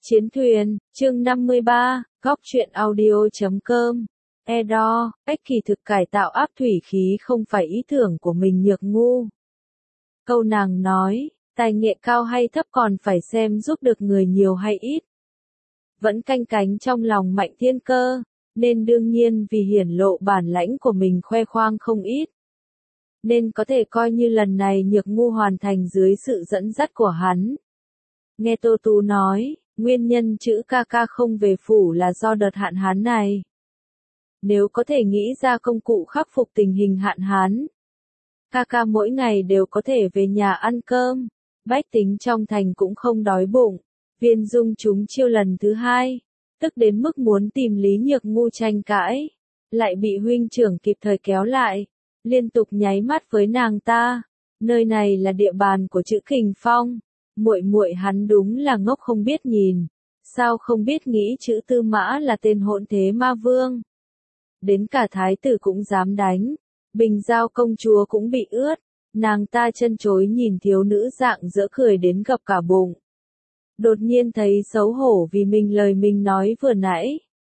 Chiến thuyền, chương 53, góc truyện audio.com. Edo, cách kỳ thực cải tạo áp thủy khí không phải ý tưởng của mình Nhược Ngu. Câu nàng nói, tài nghệ cao hay thấp còn phải xem giúp được người nhiều hay ít. Vẫn canh cánh trong lòng Mạnh Thiên Cơ, nên đương nhiên vì hiển lộ bản lãnh của mình khoe khoang không ít. Nên có thể coi như lần này Nhược Ngu hoàn thành dưới sự dẫn dắt của hắn. Nghe Tô Tú nói, nguyên nhân chữ ca ca không về phủ là do đợt hạn hán này. Nếu có thể nghĩ ra công cụ khắc phục tình hình hạn hán, ca ca mỗi ngày đều có thể về nhà ăn cơm, bách tính trong thành cũng không đói bụng. Viên Dung trúng chiêu lần thứ hai, tức đến mức muốn tìm Lý Nhược Ngu tranh cãi, lại bị huynh trưởng kịp thời kéo lại, liên tục nháy mắt với nàng ta. Nơi này là địa bàn của chữ Kình Phong. Muội muội hắn đúng là ngốc không biết nhìn, sao không biết nghĩ chữ Tư Mã là tên hỗn thế ma vương. Đến cả thái tử cũng dám đánh, Bình Giao công chúa cũng bị ướt, nàng ta chân chối nhìn thiếu nữ dạng dỡ cười đến gập cả bụng. Đột nhiên thấy xấu hổ vì lời mình nói vừa nãy.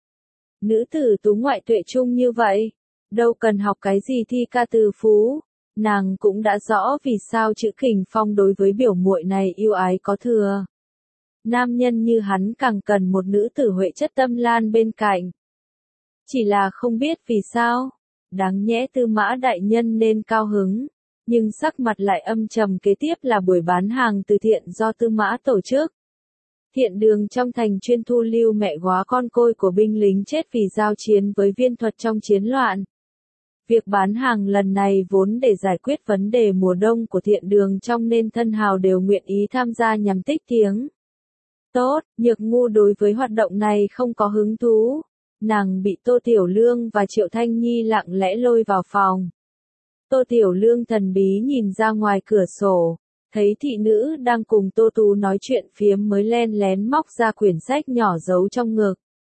Nữ tử tú ngoại tuệ trung như vậy, đâu cần học cái gì thi ca từ phú. Nàng cũng đã rõ vì sao chữ Kình Phong đối với biểu muội này yêu ái có thừa. Nam nhân như hắn càng cần một nữ tử huệ chất tâm lan bên cạnh. Chỉ là không biết vì sao, đáng nhẽ Tư Mã đại nhân nên cao hứng, nhưng sắc mặt lại âm trầm. Kế tiếp là buổi bán hàng từ thiện do Tư Mã tổ chức. Thiện đường trong thành chuyên thu lưu mẹ góa con côi của binh lính chết vì giao chiến với viên thuật trong chiến loạn. Việc bán hàng lần này vốn để giải quyết vấn đề mùa đông của thiện đường trong nên thân hào đều nguyện ý tham gia nhằm tích tiếng. Tốt, Nhược Ngu đối với hoạt động này không có hứng thú. Nàng bị Tô Tiểu Lương và Triệu Thanh Nhi lặng lẽ lôi vào phòng. Tô Tiểu Lương thần bí nhìn ra ngoài cửa sổ, thấy thị nữ đang cùng Tô Tú nói chuyện phiếm mới len lén móc ra quyển sách nhỏ giấu trong ngực.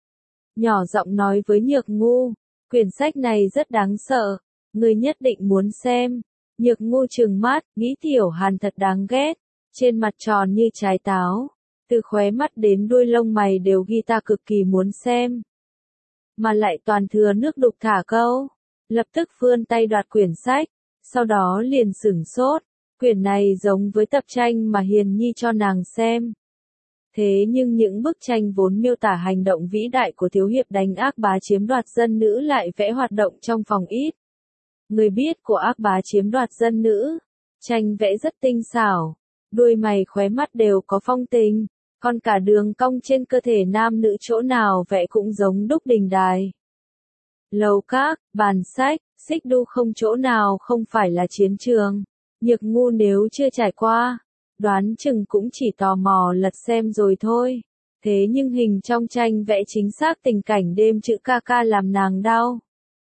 Nhỏ giọng nói với Nhược Ngu. Quyển sách này rất đáng sợ, người nhất định muốn xem. Nhược Ngu trừng mắt, nghĩ Tiểu Hàn thật đáng ghét, trên mặt tròn như trái táo, từ khóe mắt đến đuôi lông mày đều ghi ta cực kỳ muốn xem. Mà lại toàn thừa nước đục thả câu, lập tức vươn tay đoạt quyển sách, sau đó liền sửng sốt, quyển này giống với tập tranh mà Hiền Nhi cho nàng xem. Thế nhưng những bức tranh vốn miêu tả hành động vĩ đại của thiếu hiệp đánh ác bá chiếm đoạt dân nữ lại vẽ hoạt động trong phòng ít. Người biết của ác bá chiếm đoạt dân nữ, tranh vẽ rất tinh xảo, đuôi mày khóe mắt đều có phong tình, còn cả đường cong trên cơ thể nam nữ chỗ nào vẽ cũng giống đúc đình đài. Lầu các, bàn sách, xích đu không chỗ nào không phải là chiến trường. Nhược Ngu nếu chưa trải qua, đoán chừng cũng chỉ tò mò lật xem rồi thôi. Thế nhưng hình trong tranh vẽ chính xác tình cảnh đêm chữ ca ca làm nàng đau.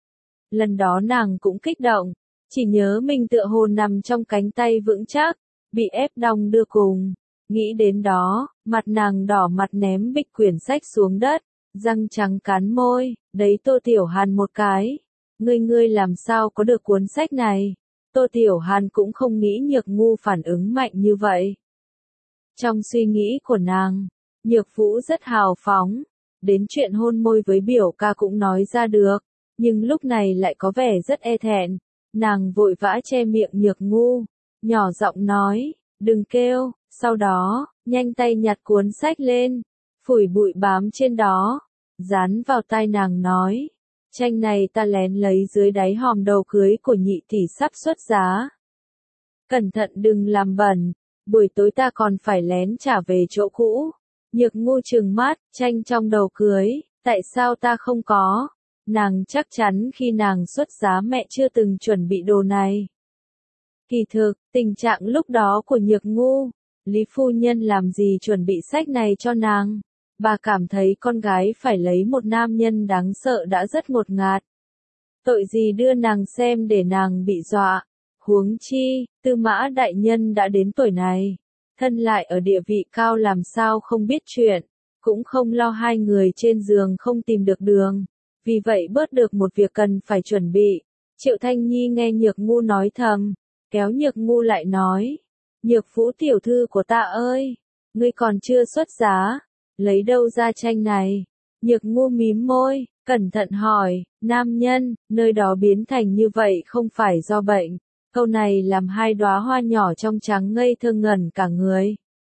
Lần đó nàng cũng kích động, chỉ nhớ mình tựa hồ nằm trong cánh tay vững chắc, bị ép đong đưa cùng. Nghĩ đến đó, mặt nàng đỏ mặt ném bịch quyển sách xuống đất, răng trắng cắn môi, đấy Tô Tiểu Hàn một cái. Ngươi làm sao có được cuốn sách này? Tô Tiểu Hàn cũng không nghĩ Nhược Ngu phản ứng mạnh như vậy. Trong suy nghĩ của nàng, Nhược Vũ rất hào phóng, đến chuyện hôn môi với biểu ca cũng nói ra được, nhưng lúc này lại có vẻ rất e thẹn. Nàng vội vã che miệng Nhược Ngu, nhỏ giọng nói, đừng kêu, sau đó, nhanh tay nhặt cuốn sách lên, phủi bụi bám trên đó, dán vào tai nàng nói. Tranh này ta lén lấy dưới đáy hòm đầu cưới của nhị tỷ sắp xuất giá. Cẩn thận đừng làm bẩn, buổi tối ta còn phải lén trả về chỗ cũ. Nhược Ngu trừng mắt, tranh trong đầu cưới, tại sao ta không có? Nàng chắc chắn khi nàng xuất giá mẹ chưa từng chuẩn bị đồ này. Kỳ thực, tình trạng lúc đó của Nhược Ngu, Lý phu nhân làm gì chuẩn bị sách này cho nàng? Bà cảm thấy con gái phải lấy một nam nhân đáng sợ đã rất ngột ngạt. Tội gì đưa nàng xem để nàng bị dọa. Huống chi, Tư Mã đại nhân đã đến tuổi này, thân lại ở địa vị cao làm sao không biết chuyện, cũng không lo hai người trên giường không tìm được đường. Vì vậy bớt được một việc cần phải chuẩn bị. Triệu Thanh Nhi nghe Nhược Ngu nói thầm, kéo Nhược Ngu lại nói, Nhược Vũ tiểu thư của ta ơi, ngươi còn chưa xuất giá. Lấy đâu ra tranh này? Nhược Ngu mím môi, cẩn thận hỏi, nam nhân, nơi đó biến thành như vậy không phải do bệnh. Câu này làm hai đóa hoa nhỏ trong trắng ngây thơ ngẩn cả người.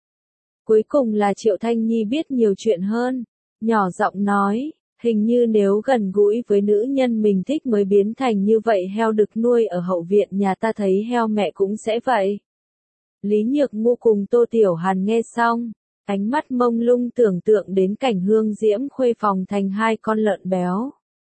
Cuối cùng là Triệu Thanh Nhi biết nhiều chuyện hơn, nhỏ giọng nói, hình như nếu gần gũi với nữ nhân mình thích mới biến thành như vậy. Heo đực nuôi ở hậu viện nhà ta thấy heo mẹ cũng sẽ vậy. Lý Nhược Ngu cùng Tô Tiểu Hàn nghe xong, ánh mắt mông lung tưởng tượng đến cảnh Hương Diễm khuê phòng thành hai con lợn béo.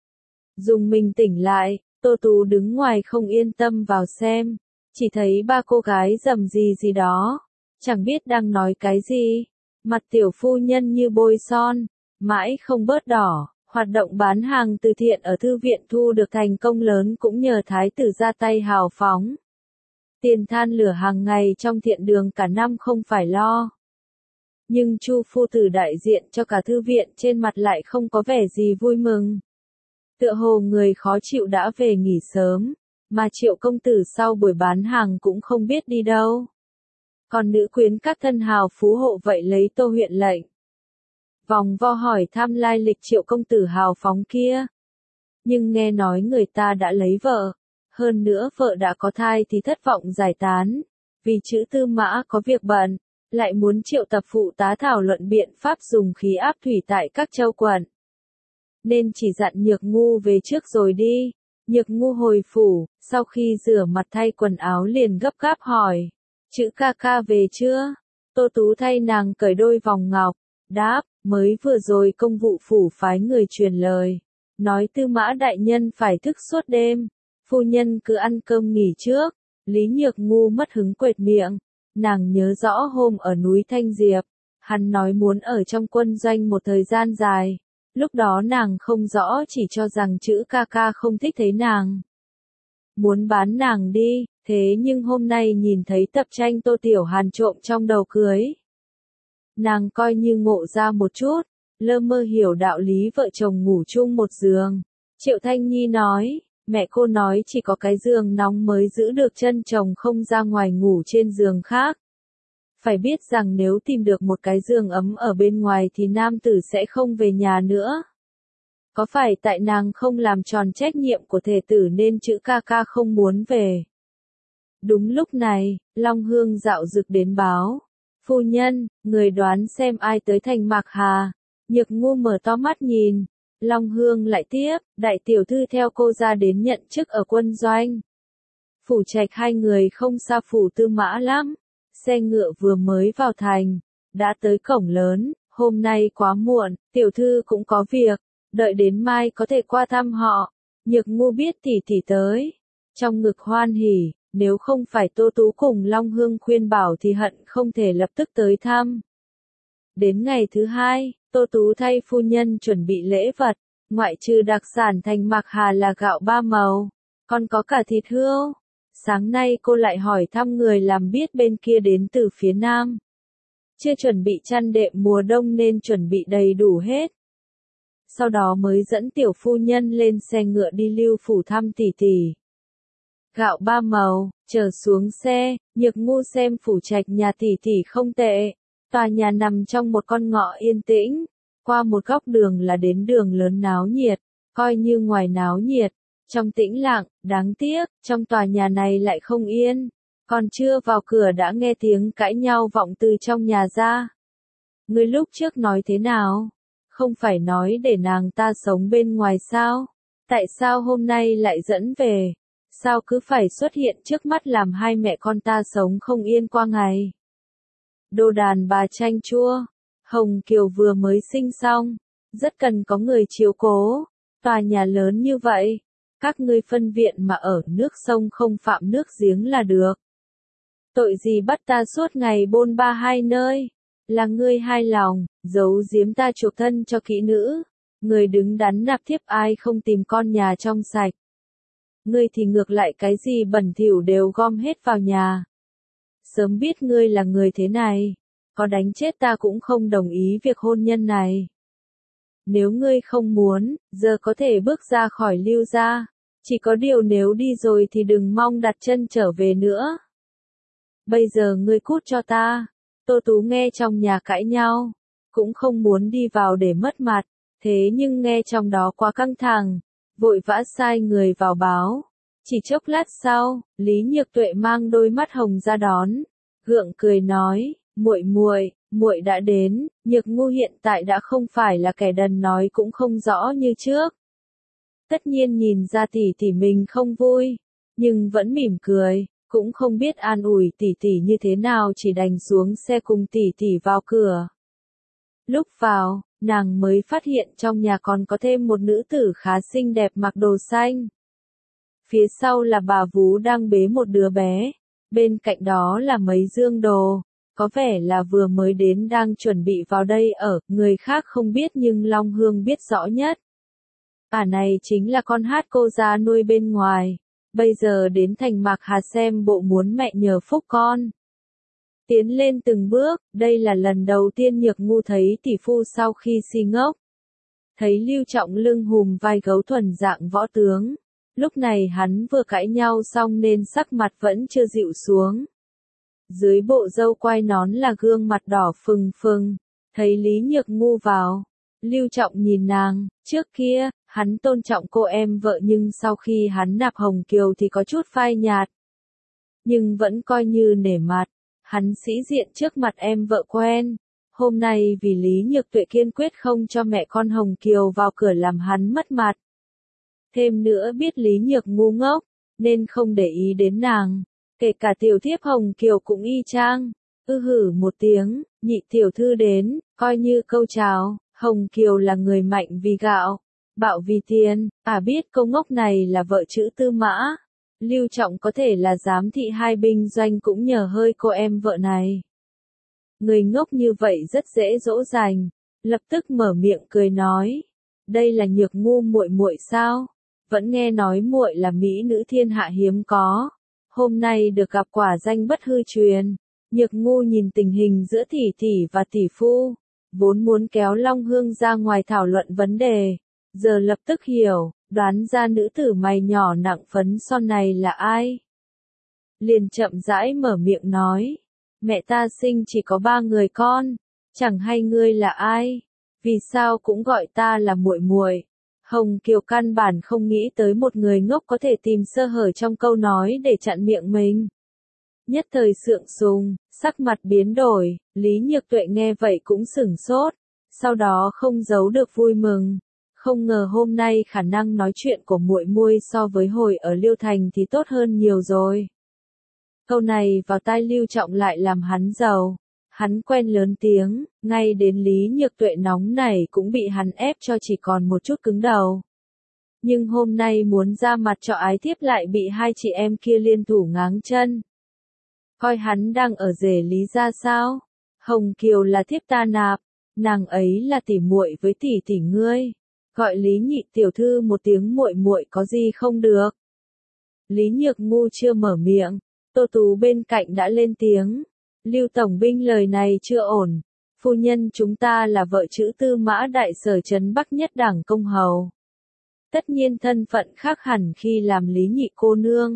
Dùng mình tỉnh lại, Tô Tú đứng ngoài không yên tâm vào xem, chỉ thấy ba cô gái rầm gì gì đó, chẳng biết đang nói cái gì. Mặt tiểu phu nhân như bôi son, mãi không bớt đỏ. Hoạt động bán hàng từ thiện ở thư viện thu được thành công lớn cũng nhờ thái tử ra tay hào phóng. Tiền than lửa hàng ngày trong thiện đường cả năm không phải lo. Nhưng Chu phu tử đại diện cho cả thư viện trên mặt lại không có vẻ gì vui mừng. Tựa hồ người khó chịu đã về nghỉ sớm, mà Triệu công tử sau buổi bán hàng cũng không biết đi đâu. Còn nữ quyến các thân hào phú hộ vậy lấy Tô huyện lệnh. Vòng vo hỏi thăm lai lịch Triệu công tử hào phóng kia. Nhưng nghe nói người ta đã lấy vợ, hơn nữa vợ đã có thai thì thất vọng giải tán, vì chữ Tư Mã có việc bận, lại muốn triệu tập phụ tá thảo luận biện pháp dùng khí áp thủy tại các châu quận. Nên chỉ dặn Nhược Ngu về trước rồi đi. Nhược Ngu hồi phủ, sau khi rửa mặt thay quần áo liền gấp gáp hỏi, chữ ca ca về chưa? Tô Tú thay nàng cởi đôi vòng ngọc, đáp, mới vừa rồi công vụ phủ phái người truyền lời, nói Tư Mã đại nhân phải thức suốt đêm, phu nhân cứ ăn cơm nghỉ trước. Lý Nhược Ngu mất hứng quệt miệng, nàng nhớ rõ hôm ở núi Thanh Diệp, hắn nói muốn ở trong quân doanh một thời gian dài, lúc đó nàng không rõ, chỉ cho rằng chữ ca ca không thích thấy nàng, muốn bán nàng đi. Thế nhưng hôm nay nhìn thấy tập tranh Tô Tiểu Hàn trộm trong đầu cưới, nàng coi như ngộ ra một chút, lơ mơ hiểu đạo lý vợ chồng ngủ chung một giường. Triệu Thanh Nhi nói, mẹ cô nói chỉ có cái giường nóng mới giữ được chân chồng không ra ngoài ngủ trên giường khác. Phải biết rằng nếu tìm được một cái giường ấm ở bên ngoài thì nam tử sẽ không về nhà nữa. Có phải tại nàng không làm tròn trách nhiệm của thể tử nên chữ ca ca không muốn về? Đúng lúc này, Long Hương dạo dực đến báo. Phu nhân, người đoán xem ai tới thành Mạc Hà. Nhược Ngu mở to mắt nhìn. Long Hương lại tiếp, đại tiểu thư theo cô ra đến nhận chức ở quân doanh. Phủ Trạch hai người không xa phủ Tư Mã lắm. Xe ngựa vừa mới vào thành, đã tới cổng lớn. Hôm nay quá muộn, tiểu thư cũng có việc, đợi đến mai có thể qua thăm họ. Nhược Ngu biết tỷ tỷ tới, trong ngực hoan hỉ. Nếu không phải Tô Tú cùng Long Hương khuyên bảo thì hận không thể lập tức tới thăm. Đến ngày thứ hai, Tô Tú thay phu nhân chuẩn bị lễ vật, ngoại trừ đặc sản thành Mạc Hà là gạo ba màu, còn có cả thịt hươu. Sáng nay cô lại hỏi thăm người làm biết bên kia đến từ phía Nam. Chưa chuẩn bị chăn đệm mùa đông nên chuẩn bị đầy đủ hết. Sau đó mới dẫn tiểu phu nhân lên xe ngựa đi Lưu phủ thăm tỷ tỷ. Gạo ba màu, trở xuống xe, Nhược Ngu xem phủ trạch nhà tỷ tỷ không tệ. Tòa nhà nằm trong một con ngõ yên tĩnh, qua một góc đường là đến đường lớn náo nhiệt, coi như ngoài náo nhiệt, trong tĩnh lặng, đáng tiếc, trong tòa nhà này lại không yên. Còn chưa vào cửa đã nghe tiếng cãi nhau vọng từ trong nhà ra. Ngươi lúc trước nói thế nào? Không phải nói để nàng ta sống bên ngoài sao? Tại sao hôm nay lại dẫn về? Sao cứ phải xuất hiện trước mắt làm hai mẹ con ta sống không yên qua ngày? Đồ đàn bà chanh chua, Hồng Kiều vừa mới sinh xong, rất cần có người chiếu cố. Tòa nhà lớn như vậy, các ngươi phân viện mà ở nước sông không phạm nước giếng là được. Tội gì bắt ta suốt ngày bôn ba hai nơi? Là ngươi hai lòng, giấu giếm ta chuộc thân cho kỹ nữ. Người đứng đắn nạp thiếp ai không tìm con nhà trong sạch. Ngươi thì ngược lại cái gì bẩn thỉu đều gom hết vào nhà. Sớm biết ngươi là người thế này, có đánh chết ta cũng không đồng ý việc hôn nhân này. Nếu ngươi không muốn, giờ có thể bước ra khỏi Lưu gia. Chỉ có điều nếu đi rồi thì đừng mong đặt chân trở về nữa. Bây giờ ngươi cút cho ta. Tô Tú nghe trong nhà cãi nhau, cũng không muốn đi vào để mất mặt, thế nhưng nghe trong đó quá căng thẳng, vội vã sai người vào báo. Chỉ chốc lát sau, Lý Nhược Tuệ mang đôi mắt hồng ra đón, gượng cười nói, muội đã đến, Nhược Ngu hiện tại đã không phải là kẻ đần nói cũng không rõ như trước. Tất nhiên nhìn ra tỷ tỷ mình không vui, nhưng vẫn mỉm cười, cũng không biết an ủi tỷ tỷ như thế nào, chỉ đành xuống xe cùng tỷ tỷ vào cửa. Lúc vào, nàng mới phát hiện trong nhà còn có thêm một nữ tử khá xinh đẹp mặc đồ xanh. Phía sau là bà vú đang bế một đứa bé, bên cạnh đó là mấy dương đồ, có vẻ là vừa mới đến đang chuẩn bị vào đây ở, người khác không biết nhưng Long Hương biết rõ nhất. Này chính là con hát cô gia nuôi bên ngoài, bây giờ đến thành Mạc Hà xem bộ muốn mẹ nhờ phúc con. Tiến lên từng bước, đây là lần đầu tiên Nhược Ngu thấy tỷ phu sau khi si ngốc. Thấy Lưu Trọng lưng hùm vai gấu thuần dạng võ tướng. Lúc này hắn vừa cãi nhau xong nên sắc mặt vẫn chưa dịu xuống. Dưới bộ râu quai nón là gương mặt đỏ phừng phừng. Thấy Lý Nhược Ngu vào, Lưu Trọng nhìn nàng, trước kia, hắn tôn trọng cô em vợ nhưng sau khi hắn nạp Hồng Kiều thì có chút phai nhạt. Nhưng vẫn coi như nể mặt, hắn sĩ diện trước mặt em vợ quen. Hôm nay vì Lý Nhược Tuệ kiên quyết không cho mẹ con Hồng Kiều vào cửa làm hắn mất mặt. Thêm nữa biết Lý Nhược ngu ngốc, nên không để ý đến nàng. Kể cả tiểu thiếp Hồng Kiều cũng y chang. Hử một tiếng, nhị tiểu thư đến, coi như câu chào. Hồng Kiều là người mạnh vì gạo, bạo vì tiền, biết câu ngốc này là vợ chữ Tư Mã. Lưu Trọng có thể là giám thị hai binh doanh cũng nhờ hơi cô em vợ này. Người ngốc như vậy rất dễ dỗ dành, lập tức mở miệng cười nói, đây là Nhược Ngu muội sao? Vẫn nghe nói muội là mỹ nữ thiên hạ hiếm có, hôm nay được gặp quả danh bất hư truyền. Nhược Ngu nhìn tình hình giữa tỷ tỷ và tỷ phu, vốn muốn kéo Long Hương ra ngoài thảo luận vấn đề, giờ lập tức hiểu, đoán ra nữ tử mày nhỏ nặng phấn son này là ai. Liền chậm rãi mở miệng nói, mẹ ta sinh chỉ có 3 người con, chẳng hay ngươi là ai, vì sao cũng gọi ta là muội. Hồng Kiều căn bản không nghĩ tới một người ngốc có thể tìm sơ hở trong câu nói để chặn miệng mình. Nhất thời sượng sùng, sắc mặt biến đổi, Lý Nhược Tuệ nghe vậy cũng sửng sốt, sau đó không giấu được vui mừng. Không ngờ hôm nay khả năng nói chuyện của muội so với hồi ở Liêu Thành thì tốt hơn nhiều rồi. Câu này vào tai Lưu Trọng lại làm hắn giàu. Hắn quen lớn tiếng, ngay đến Lý Nhược Tuệ nóng này cũng bị hắn ép cho chỉ còn một chút cứng đầu. Nhưng hôm nay muốn ra mặt cho ái thiếp lại bị hai chị em kia liên thủ ngáng chân. Coi hắn đang ở rể Lý gia sao? Hồng Kiều là thiếp ta nạp, nàng ấy là tỉ muội với tỷ tỷ ngươi. Gọi Lý nhị tiểu thư một tiếng muội có gì không được. Lý Nhược Ngu chưa mở miệng, Tô Tú bên cạnh đã lên tiếng. Lưu Tổng binh lời này chưa ổn, phu nhân chúng ta là vợ chữ Tư Mã đại sở trấn Bắc nhất đảng công hầu. Tất nhiên thân phận khác hẳn khi làm Lý nhị cô nương.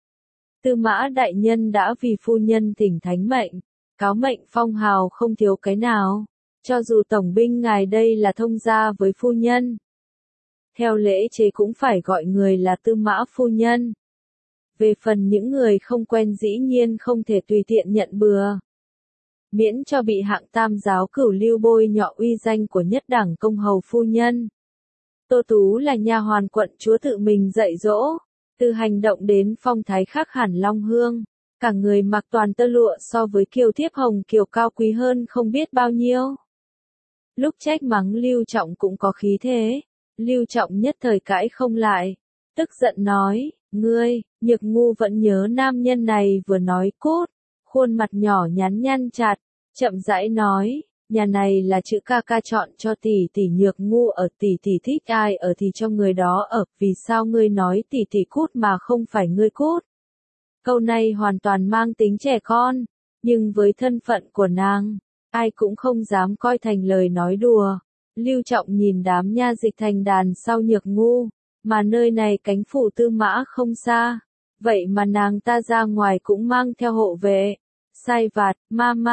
Tư Mã đại nhân đã vì phu nhân thỉnh thánh mệnh, cáo mệnh phong hào không thiếu cái nào, cho dù tổng binh ngài đây là thông gia với phu nhân. Theo lễ chế cũng phải gọi người là Tư Mã phu nhân. Về phần những người không quen dĩ nhiên không thể tùy tiện nhận bừa. Miễn cho bị hạng tam giáo cửu lưu bôi nhọ uy danh của nhất đảng công hầu phu nhân. Tô Tú là nha hoàn quận chúa tự mình dạy dỗ, từ hành động đến phong thái khác hẳn Long Hương. Cả người mặc toàn tơ lụa so với kiều thiếp Hồng Kiều cao quý hơn không biết bao nhiêu. Lúc trách mắng Lưu Trọng cũng có khí thế. Lưu Trọng nhất thời cãi không lại, tức giận nói, ngươi, Nhược Ngu vẫn nhớ nam nhân này vừa nói cút, khuôn mặt nhỏ nhắn nhăn chặt, chậm rãi nói, nhà này là chữ ca ca chọn cho tỷ tỷ Nhược Ngu ở, tỷ tỷ thích ai ở thì cho người đó ở, vì sao ngươi nói tỷ tỷ cút mà không phải ngươi cút. Câu này hoàn toàn mang tính trẻ con, nhưng với thân phận của nàng, ai cũng không dám coi thành lời nói đùa. Lưu Trọng nhìn đám nha dịch thành đàn sau Nhược Ngu, mà nơi này cánh phủ Tư Mã không xa, vậy mà nàng ta ra ngoài cũng mang theo hộ vệ. Sai vặt, ma,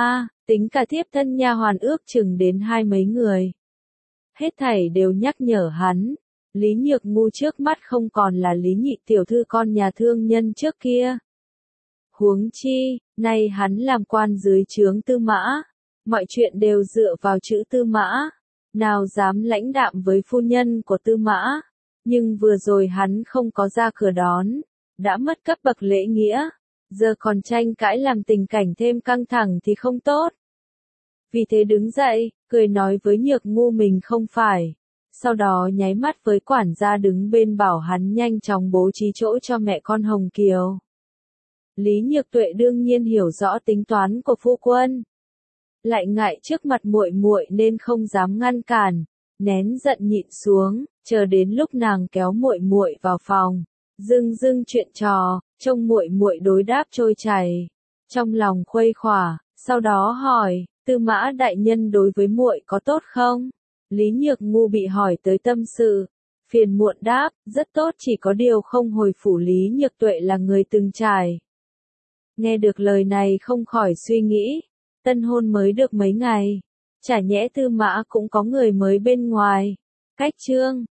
Tính cả thiếp thân nha hoàn ước chừng đến 20 mấy người. Hết thảy đều nhắc nhở hắn, Lý Nhược Ngu trước mắt không còn là Lý nhị tiểu thư con nhà thương nhân trước kia. Huống chi, nay hắn làm quan dưới trướng Tư Mã, mọi chuyện đều dựa vào chữ Tư Mã, nào dám lãnh đạm với phu nhân của Tư Mã, nhưng vừa rồi hắn không có ra cửa đón, đã mất cấp bậc lễ nghĩa, giờ còn tranh cãi làm tình cảnh thêm căng thẳng thì không tốt. Vì thế đứng dậy, cười nói với Nhược Ngu mình không phải, sau đó nháy mắt với quản gia đứng bên bảo hắn nhanh chóng bố trí chỗ cho mẹ con Hồng Kiều. Lý Nhược Tuệ đương nhiên hiểu rõ tính toán của phu quân, lại ngại trước mặt muội muội nên không dám ngăn cản, nén giận nhịn xuống, chờ đến lúc nàng kéo muội muội vào phòng, dưng chuyện trò, trông muội muội đối đáp trôi chảy, trong lòng khuây khỏa, sau đó hỏi, Tư Mã đại nhân đối với muội có tốt không? Lý Nhược Ngu bị hỏi tới tâm sự, phiền muộn đáp, rất tốt, chỉ có điều không hồi phủ. Lý Nhược Tuệ là người từng trải. Nghe được lời này không khỏi suy nghĩ, tân hôn mới được mấy ngày, chả nhẽ Tư Mã cũng có người mới bên ngoài. Cách chương